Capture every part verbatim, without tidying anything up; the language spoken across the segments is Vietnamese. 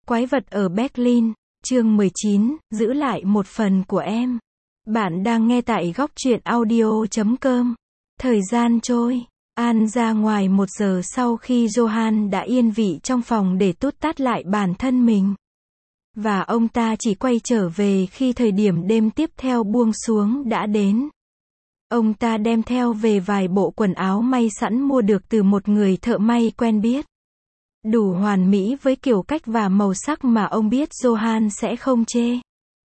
Quái vật ở Berlin, chương mười chín, giữ lại một phần của em. Bạn đang nghe tại góc truyện audio chấm com. Thời gian trôi, An ra ngoài một giờ sau khi Johan đã yên vị trong phòng để tút tát lại bản thân mình. Và ông ta chỉ quay trở về khi thời điểm đêm tiếp theo buông xuống đã đến. Ông ta đem theo về vài bộ quần áo may sẵn mua được từ một người thợ may quen biết. Đủ hoàn mỹ với kiểu cách và màu sắc mà ông biết Johan sẽ không chê.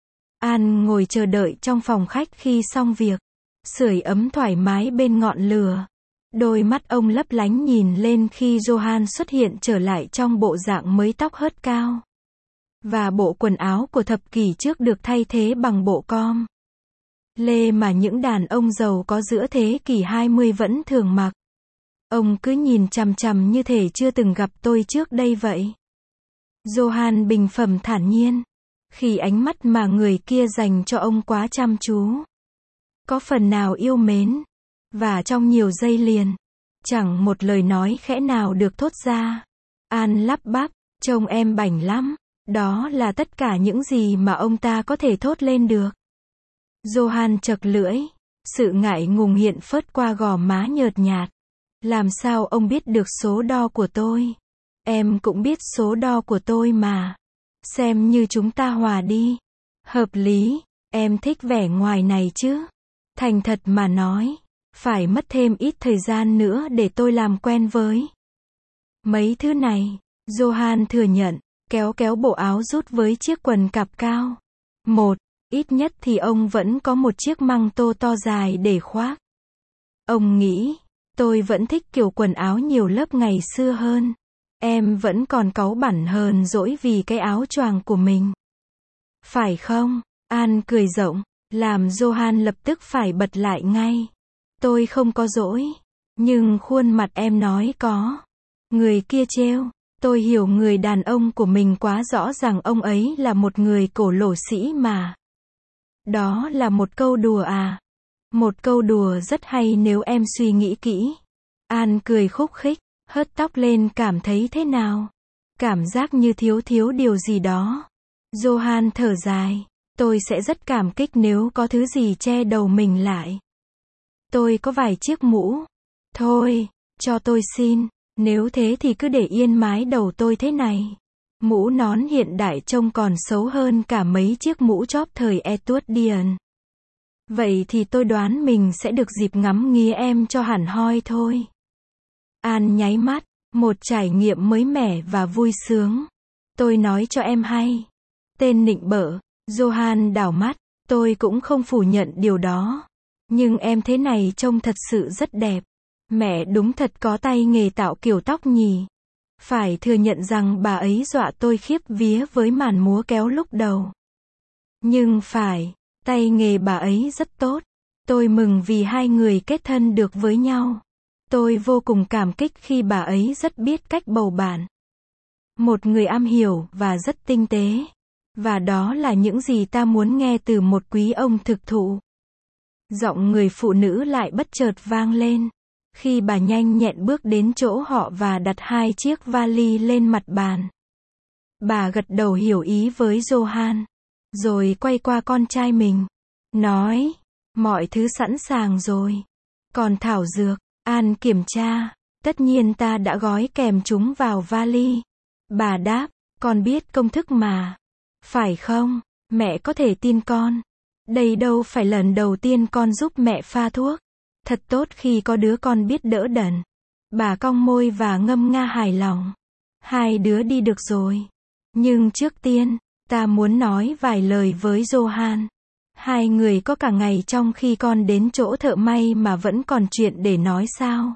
An ngồi chờ đợi trong phòng khách khi xong việc. Sưởi ấm thoải mái bên ngọn lửa. Đôi mắt ông lấp lánh nhìn lên khi Johan xuất hiện trở lại trong bộ dạng mới tóc hớt cao. Và bộ quần áo của thập kỷ trước được thay thế bằng bộ com lê mà những đàn ông giàu có giữa thế kỷ hai mươi vẫn thường mặc. Ông cứ nhìn chằm chằm như thể chưa từng gặp tôi trước đây vậy. Johan bình phẩm thản nhiên. Khi ánh mắt mà người kia dành cho ông quá chăm chú. Có phần nào yêu mến. Và trong nhiều giây liền. Chẳng một lời nói khẽ nào được thốt ra. An lắp bắp, trông em bảnh lắm. Đó là tất cả những gì mà ông ta có thể thốt lên được. Johan chật lưỡi. Sự ngại ngùng hiện phớt qua gò má nhợt nhạt. Làm sao ông biết được số đo của tôi? Em cũng biết số đo của tôi mà. Xem như chúng ta hòa đi. Hợp lý, em thích vẻ ngoài này chứ? Thành thật mà nói, phải mất thêm ít thời gian nữa để tôi làm quen với mấy thứ này. Johan thừa nhận, kéo kéo bộ áo rút với chiếc quần cạp cao. Một, ít nhất thì ông vẫn có một chiếc măng tô to dài để khoác. Ông nghĩ, tôi vẫn thích kiểu quần áo nhiều lớp ngày xưa hơn. Em vẫn còn cáu bẳn hờn dỗi vì cái áo choàng của mình. Phải không? An cười rộng, làm Johan lập tức phải bật lại ngay. Tôi không có dỗi. Nhưng khuôn mặt em nói có. Người kia trêu. Tôi hiểu người đàn ông của mình quá rõ rằng ông ấy là một người cổ lỗ sĩ mà. Đó là một câu đùa à? Một câu đùa rất hay nếu em suy nghĩ kỹ. An cười khúc khích, hớt tóc lên cảm thấy thế nào? Cảm giác như thiếu thiếu điều gì đó. Johan thở dài. Tôi sẽ rất cảm kích nếu có thứ gì che đầu mình lại. Tôi có vài chiếc mũ. Thôi, cho tôi xin. Nếu thế thì cứ để yên mái đầu tôi thế này. Mũ nón hiện đại trông còn xấu hơn cả mấy chiếc mũ chóp thời Edwardian. Vậy thì tôi đoán mình sẽ được dịp ngắm nghía em cho hẳn hoi thôi. An nháy mắt, một trải nghiệm mới mẻ và vui sướng. Tôi nói cho em hay. Tên nịnh bợ, Johan đảo mắt, tôi cũng không phủ nhận điều đó. Nhưng em thế này trông thật sự rất đẹp. Mẹ đúng thật có tay nghề tạo kiểu tóc nhỉ. Phải thừa nhận rằng bà ấy dọa tôi khiếp vía với màn múa kéo lúc đầu. Nhưng phải, tay nghề bà ấy rất tốt. Tôi mừng vì hai người kết thân được với nhau. Tôi vô cùng cảm kích khi bà ấy rất biết cách bầu bạn. Một người am hiểu và rất tinh tế. Và đó là những gì ta muốn nghe từ một quý ông thực thụ. Giọng người phụ nữ lại bất chợt vang lên. Khi bà nhanh nhẹn bước đến chỗ họ và đặt hai chiếc vali lên mặt bàn. Bà gật đầu hiểu ý với Johan. Rồi quay qua con trai mình. Nói, mọi thứ sẵn sàng rồi. Còn thảo dược, An kiểm tra. Tất nhiên ta đã gói kèm chúng vào vali. Bà đáp, con biết công thức mà. Phải không? Mẹ có thể tin con. Đây đâu phải lần đầu tiên con giúp mẹ pha thuốc. Thật tốt khi có đứa con biết đỡ đần. Bà cong môi và ngâm nga hài lòng. Hai đứa đi được rồi. Nhưng trước tiên, ta muốn nói vài lời với Johan. Hai người có cả ngày trong khi con đến chỗ thợ may mà vẫn còn chuyện để nói sao?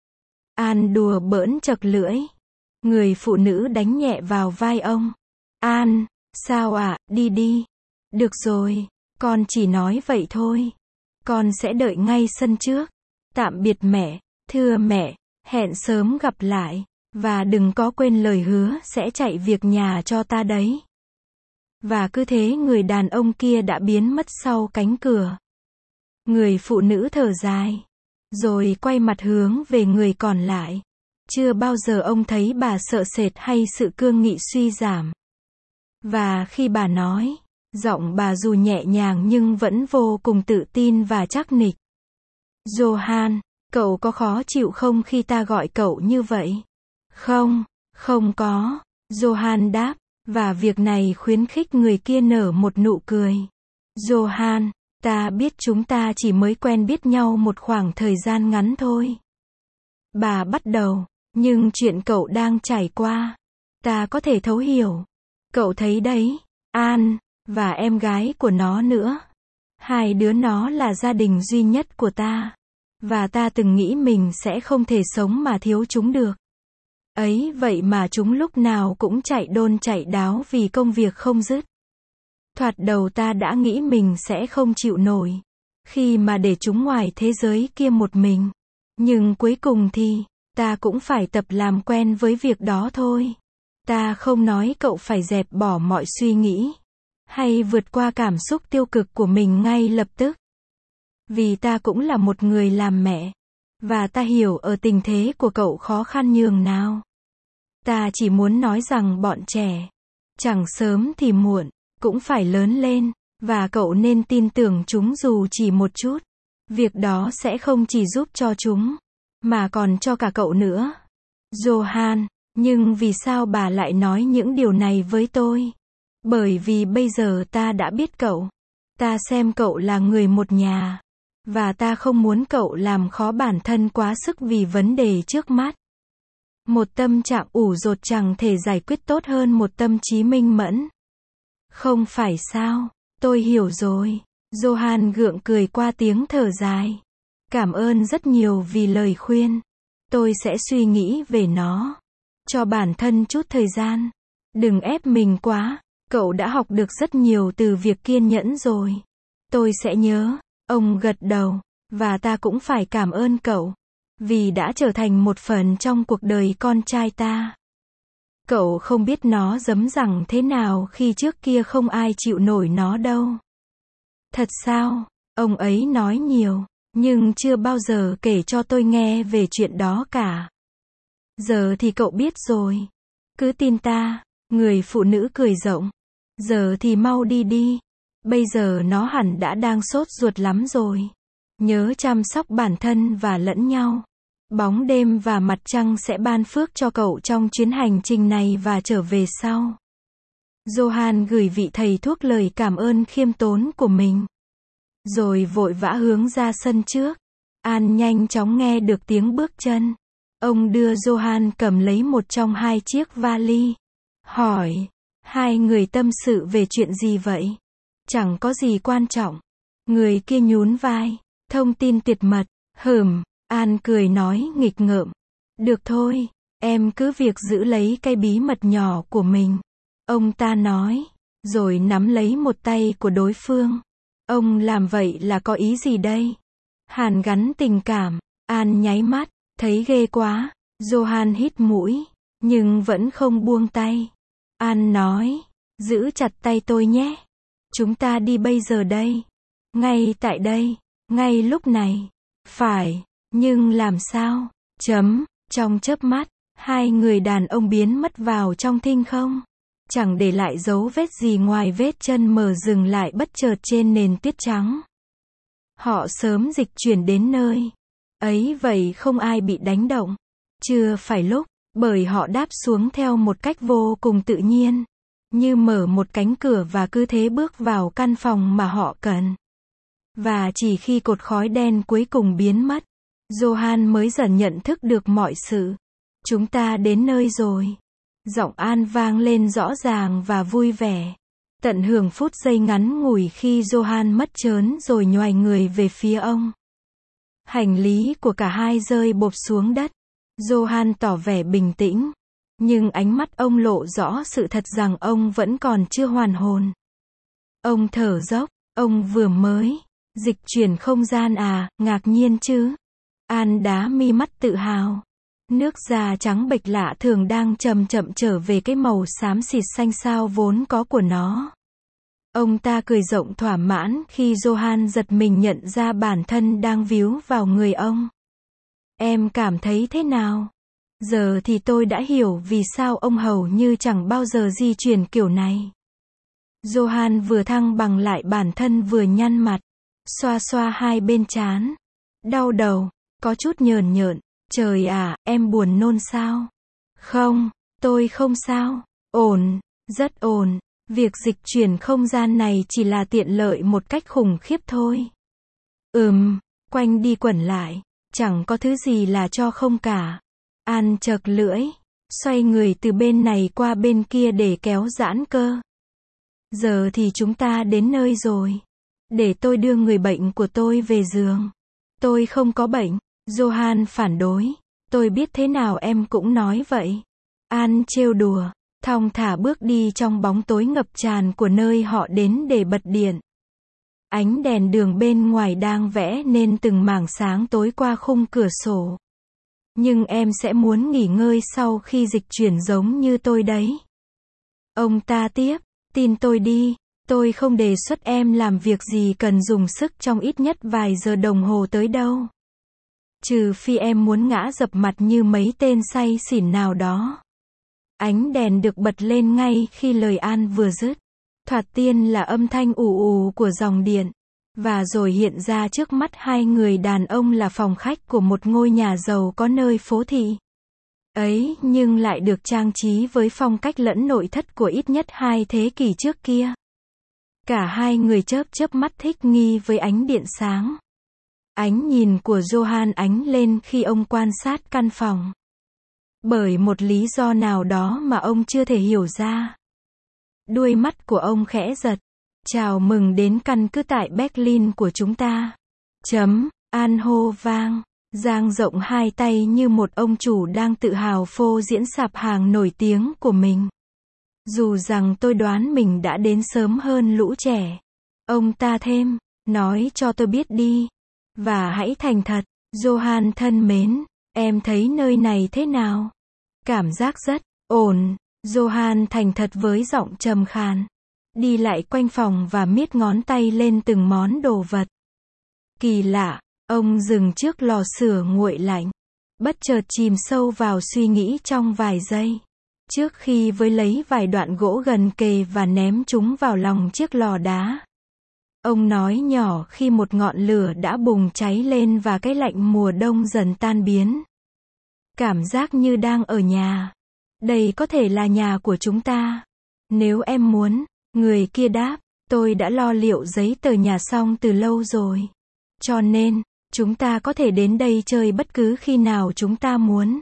An đùa bỡn chật lưỡi. Người phụ nữ đánh nhẹ vào vai ông. An, sao ạ, à, đi đi. Được rồi, con chỉ nói vậy thôi. Con sẽ đợi ngay sân trước. Tạm biệt mẹ, thưa mẹ, hẹn sớm gặp lại. Và đừng có quên lời hứa sẽ chạy việc nhà cho ta đấy. Và cứ thế người đàn ông kia đã biến mất sau cánh cửa. Người phụ nữ thở dài. Rồi quay mặt hướng về người còn lại. Chưa bao giờ ông thấy bà sợ sệt hay sự cương nghị suy giảm. Và khi bà nói, giọng bà dù nhẹ nhàng nhưng vẫn vô cùng tự tin và chắc nịch. Johan, cậu có khó chịu không khi ta gọi cậu như vậy? Không, không có, Johan đáp, và việc này khuyến khích người kia nở một nụ cười. Johan, ta biết chúng ta chỉ mới quen biết nhau một khoảng thời gian ngắn thôi. Bà bắt đầu, nhưng chuyện cậu đang trải qua, ta có thể thấu hiểu. Cậu thấy đấy, An, và em gái của nó nữa. Hai đứa nó là gia đình duy nhất của ta. Và ta từng nghĩ mình sẽ không thể sống mà thiếu chúng được. Ấy vậy mà chúng lúc nào cũng chạy đôn chạy đáo vì công việc không dứt. Thoạt đầu ta đã nghĩ mình sẽ không chịu nổi, khi mà để chúng ngoài thế giới kia một mình. Nhưng cuối cùng thì, ta cũng phải tập làm quen với việc đó thôi. Ta không nói cậu phải dẹp bỏ mọi suy nghĩ, hay vượt qua cảm xúc tiêu cực của mình ngay lập tức. Vì ta cũng là một người làm mẹ, và ta hiểu ở tình thế của cậu khó khăn nhường nào. Ta chỉ muốn nói rằng bọn trẻ, chẳng sớm thì muộn, cũng phải lớn lên, và cậu nên tin tưởng chúng dù chỉ một chút. Việc đó sẽ không chỉ giúp cho chúng, mà còn cho cả cậu nữa. Johan, nhưng vì sao bà lại nói những điều này với tôi? Bởi vì bây giờ ta đã biết cậu. Ta xem cậu là người một nhà. Và ta không muốn cậu làm khó bản thân quá sức vì vấn đề trước mắt. Một tâm trạng ủ dột chẳng thể giải quyết tốt hơn một tâm trí minh mẫn. Không phải sao? Tôi hiểu rồi. Johan gượng cười qua tiếng thở dài. Cảm ơn rất nhiều vì lời khuyên. Tôi sẽ suy nghĩ về nó. Cho bản thân chút thời gian. Đừng ép mình quá. Cậu đã học được rất nhiều từ việc kiên nhẫn rồi. Tôi sẽ nhớ. Ông gật đầu. Và ta cũng phải cảm ơn cậu. Vì đã trở thành một phần trong cuộc đời con trai ta. Cậu không biết nó giấm giẳng thế nào khi trước kia không ai chịu nổi nó đâu. Thật sao? Ông ấy nói nhiều, nhưng chưa bao giờ kể cho tôi nghe về chuyện đó cả. Giờ thì cậu biết rồi. Cứ tin ta, người phụ nữ cười rộng. Giờ thì mau đi đi. Bây giờ nó hẳn đã đang sốt ruột lắm rồi. Nhớ chăm sóc bản thân và lẫn nhau. Bóng đêm và mặt trăng sẽ ban phước cho cậu trong chuyến hành trình này và trở về sau. Johan gửi vị thầy thuốc lời cảm ơn khiêm tốn của mình. Rồi vội vã hướng ra sân trước. An nhanh chóng nghe được tiếng bước chân. Ông đưa Johan cầm lấy một trong hai chiếc vali. Hỏi, hai người tâm sự về chuyện gì vậy? Chẳng có gì quan trọng. Người kia nhún vai. Thông tin tuyệt mật. Hừm. An cười nói nghịch ngợm. Được thôi, em cứ việc giữ lấy cái bí mật nhỏ của mình. Ông ta nói, rồi nắm lấy một tay của đối phương. Ông làm vậy là có ý gì đây? Hàn gắn tình cảm. An nháy mắt, thấy ghê quá. Johan hít mũi, nhưng vẫn không buông tay. An nói, giữ chặt tay tôi nhé. Chúng ta đi bây giờ đây. Ngay tại đây, ngay lúc này. Phải. Nhưng làm sao? Chấm, trong chớp mắt, hai người đàn ông biến mất vào trong thinh không. Chẳng để lại dấu vết gì ngoài vết chân mờ dừng lại bất chợt trên nền tuyết trắng. Họ sớm dịch chuyển đến nơi. Ấy vậy không ai bị đánh động. Chưa phải lúc, bởi họ đáp xuống theo một cách vô cùng tự nhiên. Như mở một cánh cửa và cứ thế bước vào căn phòng mà họ cần. Và chỉ khi cột khói đen cuối cùng biến mất, Johan mới dần nhận thức được mọi sự. Chúng ta đến nơi rồi. Giọng An vang lên rõ ràng và vui vẻ. Tận hưởng phút giây ngắn ngủi khi Johan mất trớn rồi nhoài người về phía ông. Hành lý của cả hai rơi bộp xuống đất. Johan tỏ vẻ bình tĩnh. Nhưng ánh mắt ông lộ rõ sự thật rằng ông vẫn còn chưa hoàn hồn. Ông thở dốc. Ông vừa mới dịch chuyển không gian à, ngạc nhiên chứ. An đá mi mắt tự hào. Nước da trắng bệch lạ thường đang chậm chậm trở về cái màu xám xịt xanh xao vốn có của nó. Ông ta cười rộng thỏa mãn khi Johan giật mình nhận ra bản thân đang víu vào người ông. Em cảm thấy thế nào? Giờ thì tôi đã hiểu vì sao ông hầu như chẳng bao giờ di chuyển kiểu này. Johan vừa thăng bằng lại bản thân vừa nhăn mặt. Xoa xoa hai bên trán. Đau đầu. Có chút nhờn nhợn. Trời à, em buồn nôn sao? Không, tôi không sao. Ổn, rất ổn. Việc dịch chuyển không gian này chỉ là tiện lợi một cách khủng khiếp thôi. Ừm, quanh đi quẩn lại. Chẳng có thứ gì là cho không cả. An chật lưỡi. Xoay người từ bên này qua bên kia để kéo giãn cơ. Giờ thì chúng ta đến nơi rồi. Để tôi đưa người bệnh của tôi về giường. Tôi không có bệnh. Johan phản đối. Tôi biết thế nào em cũng nói vậy. An trêu đùa. Thong thả bước đi trong bóng tối ngập tràn của nơi họ đến để bật điện. Ánh đèn đường bên ngoài đang vẽ nên từng mảng sáng tối qua khung cửa sổ. Nhưng em sẽ muốn nghỉ ngơi sau khi dịch chuyển giống như tôi đấy. Ông ta tiếp, tin tôi đi, tôi không đề xuất em làm việc gì cần dùng sức trong ít nhất vài giờ đồng hồ tới đâu. Trừ phi em muốn ngã dập mặt như mấy tên say xỉn nào đó. Ánh đèn được bật lên ngay khi lời An vừa dứt. Thoạt tiên là âm thanh ù ù của dòng điện. Và rồi hiện ra trước mắt hai người đàn ông là phòng khách của một ngôi nhà giàu có nơi phố thị. Ấy, nhưng lại được trang trí với phong cách lẫn nội thất của ít nhất hai thế kỷ trước kia. Cả hai người chớp chớp mắt thích nghi với ánh điện sáng. Ánh nhìn của Johan ánh lên khi ông quan sát căn phòng. Bởi một lý do nào đó mà ông chưa thể hiểu ra. Đuôi mắt của ông khẽ giật. Chào mừng đến căn cứ tại Berlin của chúng ta. Chấm, An hô vang. Dang rộng hai tay như một ông chủ đang tự hào phô diễn sạp hàng nổi tiếng của mình. Dù rằng tôi đoán mình đã đến sớm hơn lũ trẻ. Ông ta thêm, nói cho tôi biết đi. Và hãy thành thật, Johan thân mến, em thấy nơi này thế nào? Cảm giác rất ổn. Johan thành thật với giọng trầm khàn. Đi lại quanh phòng và miết ngón tay lên từng món đồ vật. Kỳ lạ, ông dừng trước lò sưởi nguội lạnh. Bất chợt chìm sâu vào suy nghĩ trong vài giây. Trước khi với lấy vài đoạn gỗ gần kề và ném chúng vào lòng chiếc lò đá. Ông nói nhỏ khi một ngọn lửa đã bùng cháy lên và cái lạnh mùa đông dần tan biến. Cảm giác như đang ở nhà. Đây có thể là nhà của chúng ta. Nếu em muốn. Người kia đáp, tôi đã lo liệu giấy tờ nhà xong từ lâu rồi. Cho nên, chúng ta có thể đến đây chơi bất cứ khi nào chúng ta muốn.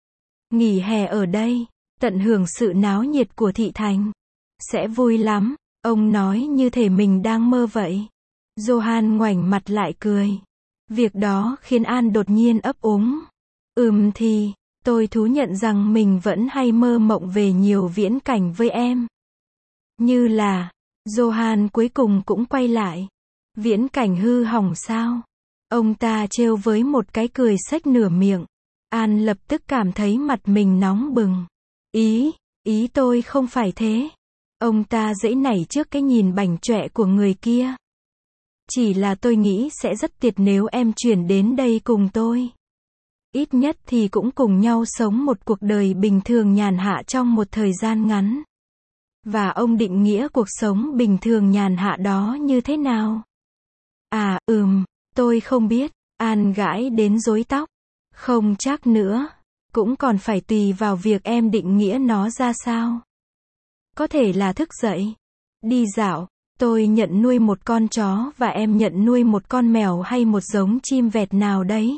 Nghỉ hè ở đây, tận hưởng sự náo nhiệt của thị thành. Sẽ vui lắm, ông nói như thể mình đang mơ vậy. Johan ngoảnh mặt lại cười. Việc đó khiến An đột nhiên ấp úng. Ừm thì, tôi thú nhận rằng mình vẫn hay mơ mộng về nhiều viễn cảnh với em. Như là, Johan cuối cùng cũng quay lại. Viễn cảnh hư hỏng sao? Ông ta trêu với một cái cười xếch nửa miệng. An lập tức cảm thấy mặt mình nóng bừng. Ý, ý tôi không phải thế. Ông ta giãy nảy trước cái nhìn bảnh trọe của người kia. Chỉ là tôi nghĩ sẽ rất tuyệt nếu em chuyển đến đây cùng tôi. Ít nhất thì cũng cùng nhau sống một cuộc đời bình thường nhàn hạ trong một thời gian ngắn. Và ông định nghĩa cuộc sống bình thường nhàn hạ đó như thế nào? À, ừm, tôi không biết. An gãi đến rối tóc. Không chắc nữa. Cũng còn phải tùy vào việc em định nghĩa nó ra sao. Có thể là thức dậy. Đi dạo. Tôi nhận nuôi một con chó và em nhận nuôi một con mèo hay một giống chim vẹt nào đấy.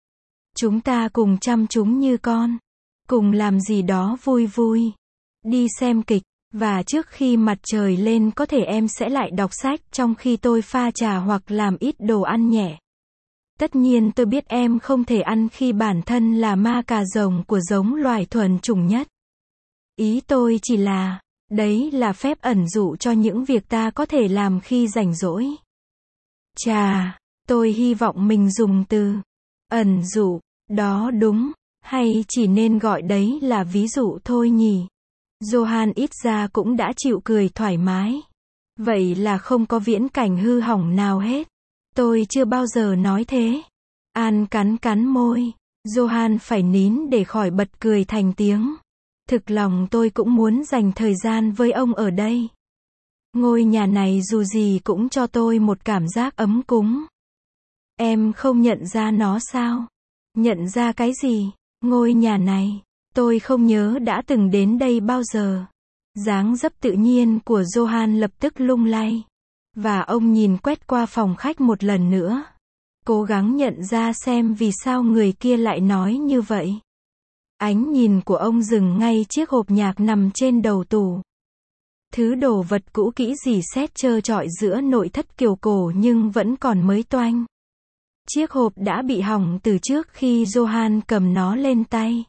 Chúng ta cùng chăm chúng như con. Cùng làm gì đó vui vui. Đi xem kịch. Và trước khi mặt trời lên có thể em sẽ lại đọc sách trong khi tôi pha trà hoặc làm ít đồ ăn nhẹ. Tất nhiên tôi biết em không thể ăn khi bản thân là ma cà rồng của giống loài thuần chủng nhất. Ý tôi chỉ là, đấy là phép ẩn dụ cho những việc ta có thể làm khi rảnh rỗi. Chà, tôi hy vọng mình dùng từ ẩn dụ, đó đúng, hay chỉ nên gọi đấy là ví dụ thôi nhỉ? Johan ít ra cũng đã chịu cười thoải mái. Vậy là không có viễn cảnh hư hỏng nào hết. Tôi chưa bao giờ nói thế. An cắn cắn môi. Johan phải nín để khỏi bật cười thành tiếng. Thực lòng tôi cũng muốn dành thời gian với ông ở đây. Ngôi nhà này dù gì cũng cho tôi một cảm giác ấm cúng. Em không nhận ra nó sao? Nhận ra cái gì? Ngôi nhà này, tôi không nhớ đã từng đến đây bao giờ. Dáng dấp tự nhiên của Johan lập tức lung lay. Và ông nhìn quét qua phòng khách một lần nữa. Cố gắng nhận ra xem vì sao người kia lại nói như vậy. Ánh nhìn của ông dừng ngay chiếc hộp nhạc nằm trên đầu tủ. Thứ đồ vật cũ kỹ rỉ sét trơ trọi giữa nội thất kiểu cổ nhưng vẫn còn mới toanh. Chiếc hộp đã bị hỏng từ trước khi Johan cầm nó lên tay.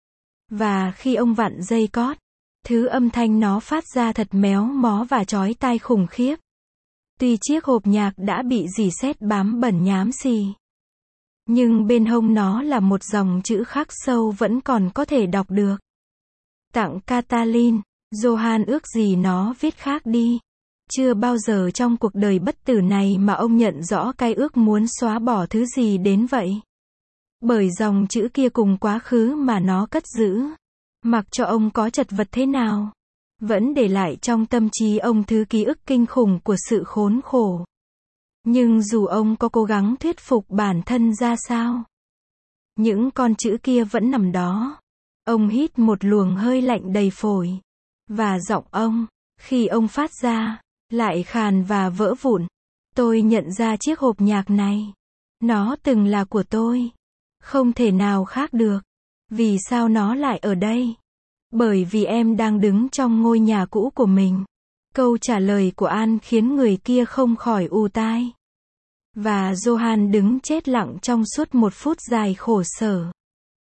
Và khi ông vặn dây cót, thứ âm thanh nó phát ra thật méo mó và chói tai khủng khiếp. Tuy chiếc hộp nhạc đã bị rỉ sét bám bẩn nhám xì, nhưng bên hông nó là một dòng chữ khắc sâu vẫn còn có thể đọc được. Tặng Catalin. Johan ước gì nó viết khác đi. Chưa bao giờ trong cuộc đời bất tử này mà ông nhận rõ cái ước muốn xóa bỏ thứ gì đến vậy. Bởi dòng chữ kia cùng quá khứ mà nó cất giữ. Mặc cho ông có chật vật thế nào, vẫn để lại trong tâm trí ông thứ ký ức kinh khủng của sự khốn khổ. Nhưng dù ông có cố gắng thuyết phục bản thân ra sao, những con chữ kia vẫn nằm đó. Ông hít một luồng hơi lạnh đầy phổi. Và giọng ông, khi ông phát ra, lại khàn và vỡ vụn. Tôi nhận ra chiếc hộp nhạc này. Nó từng là của tôi. Không thể nào khác được. Vì sao nó lại ở đây? Bởi vì em đang đứng trong ngôi nhà cũ của mình. Câu trả lời của An khiến người kia không khỏi ù tai. Và Johan đứng chết lặng trong suốt một phút dài khổ sở.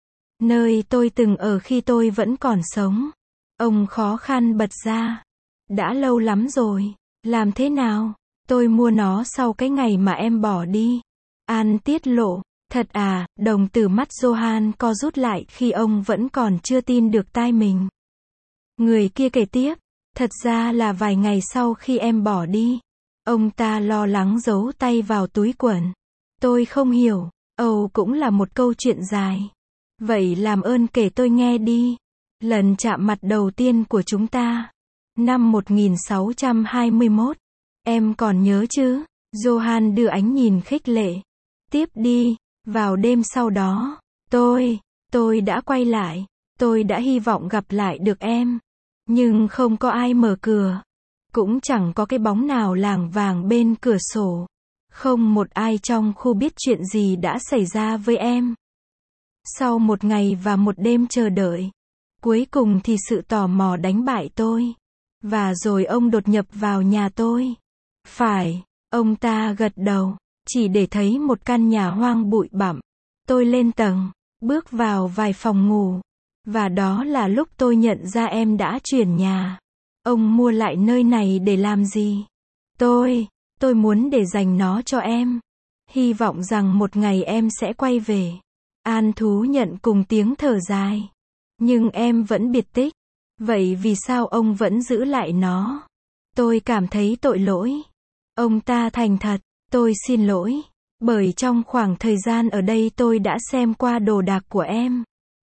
Nơi tôi từng ở khi tôi vẫn còn sống. Ông khó khăn bật ra. Đã lâu lắm rồi. Làm thế nào? Tôi mua nó sau cái ngày mà em bỏ đi. An tiết lộ. Thật à? Đồng tử mắt Johan co rút lại khi ông vẫn còn chưa tin được tai mình. Người kia kể tiếp. Thật ra là vài ngày sau khi em bỏ đi. Ông ta lo lắng giấu tay vào túi quần. Tôi không hiểu. Ồ, cũng là một câu chuyện dài. Vậy làm ơn kể tôi nghe đi. Lần chạm mặt đầu tiên của chúng ta. Năm một nghìn sáu trăm hai mươi mốt. Em còn nhớ chứ? Johan đưa ánh nhìn khích lệ. Tiếp đi. Vào đêm sau đó. Tôi, tôi đã quay lại. Tôi đã hy vọng gặp lại được em. Nhưng không có ai mở cửa. Cũng chẳng có cái bóng nào lảng vảng bên cửa sổ. Không một ai trong khu biết chuyện gì đã xảy ra với em. Sau một ngày và một đêm chờ đợi, cuối cùng thì sự tò mò đánh bại tôi. Và rồi ông đột nhập vào nhà tôi. Phải, ông ta gật đầu, chỉ để thấy một căn nhà hoang bụi bặm. Tôi lên tầng, bước vào vài phòng ngủ. Và đó là lúc tôi nhận ra em đã chuyển nhà. Ông mua lại nơi này để làm gì? Tôi, tôi muốn để dành nó cho em. Hy vọng rằng một ngày em sẽ quay về. An thú nhận cùng tiếng thở dài. Nhưng em vẫn biệt tích. Vậy vì sao ông vẫn giữ lại nó? Tôi cảm thấy tội lỗi. Ông ta thành thật. Tôi xin lỗi. Bởi trong khoảng thời gian ở đây tôi đã xem qua đồ đạc của em.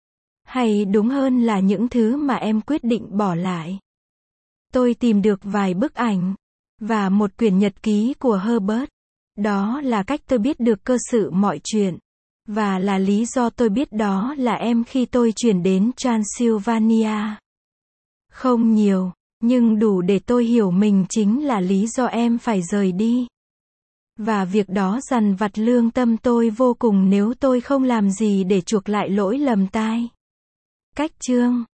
Hay đúng hơn là những thứ mà em quyết định bỏ lại. Tôi tìm được vài bức ảnh. Và một quyển nhật ký của Herbert. Đó là cách tôi biết được cơ sự mọi chuyện. Và là lý do tôi biết đó là em khi tôi chuyển đến Transylvania. Không nhiều, nhưng đủ để tôi hiểu mình chính là lý do em phải rời đi. Và việc đó dằn vặt lương tâm tôi vô cùng nếu tôi không làm gì để chuộc lại lỗi lầm tai. Cách chương